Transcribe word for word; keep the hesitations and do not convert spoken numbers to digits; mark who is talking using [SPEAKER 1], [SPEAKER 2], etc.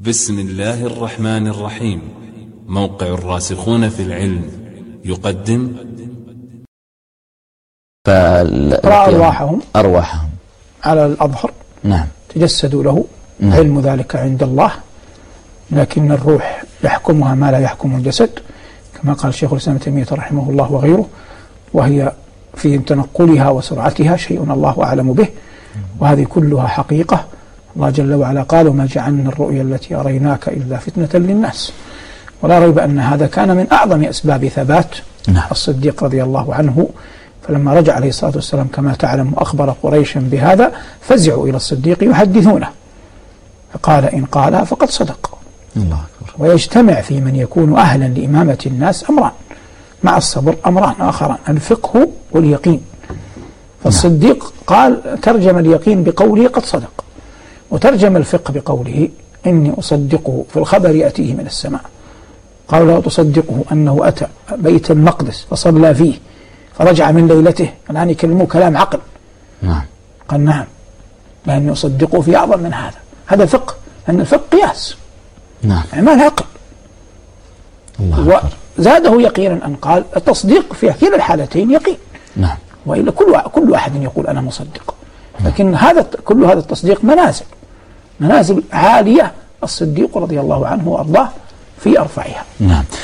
[SPEAKER 1] بسم الله الرحمن الرحيم. موقع الراسخون في العلم يقدم
[SPEAKER 2] رأى أرواحهم
[SPEAKER 3] أرواحهم
[SPEAKER 2] على الأظهر.
[SPEAKER 3] نعم.
[SPEAKER 2] تجسدوا له.
[SPEAKER 3] نعم.
[SPEAKER 2] علم ذلك عند الله، لكن الروح يحكمها ما لا يحكم الجسد، كما قال شيخ الإسلام ابن تيمية رحمه الله وغيره، وهي في تنقلها وسرعتها شيء الله أعلم به، وهذه كلها حقيقة. الله جل وعلا قال: وما جعلنا الرؤيا التي أريناك إلا فتنة للناس. ولا ريب أن هذا كان من أعظم أسباب ثبات
[SPEAKER 3] نعم.
[SPEAKER 2] الصديق رضي الله عنه، فلما رجع عليه الصلاة والسلام كما تعلم وأخبر قريشا بهذا، فزعوا إلى الصديق يحدثونه، فقال: إن قالها فقد صدق.
[SPEAKER 3] الله أكبر.
[SPEAKER 2] ويجتمع في من يكون أهلا لإمامة الناس أمران مع الصبر، أمران آخران: الفقه واليقين. فالصديق قال ترجم اليقين بقوله قد صدق، وترجم الفقه بقوله إني أصدقه في الخبر يأتيه من السماء. قال: لا تصدقه أنه أتى بيت المقدس فصلى فيه فرجع من ليلته. الآن يكلموا كلام عقل.
[SPEAKER 3] نعم.
[SPEAKER 2] قال: نعم، لأني أصدقه في أعظم من هذا. هذا الفقه، لأن الفقه قياس.
[SPEAKER 3] نعم.
[SPEAKER 2] أعمال عقل.
[SPEAKER 3] الله.
[SPEAKER 2] وزاده يقينا أن قال التصديق في كلا الحالتين يقين.
[SPEAKER 3] نعم.
[SPEAKER 2] وإلا كل كل أحد يقول أنا مصدق، لكن هذا كل هذا التصديق منازل منازل عالية، الصديق رضي الله عنه وأرضاه في أرفعها.
[SPEAKER 3] نعم.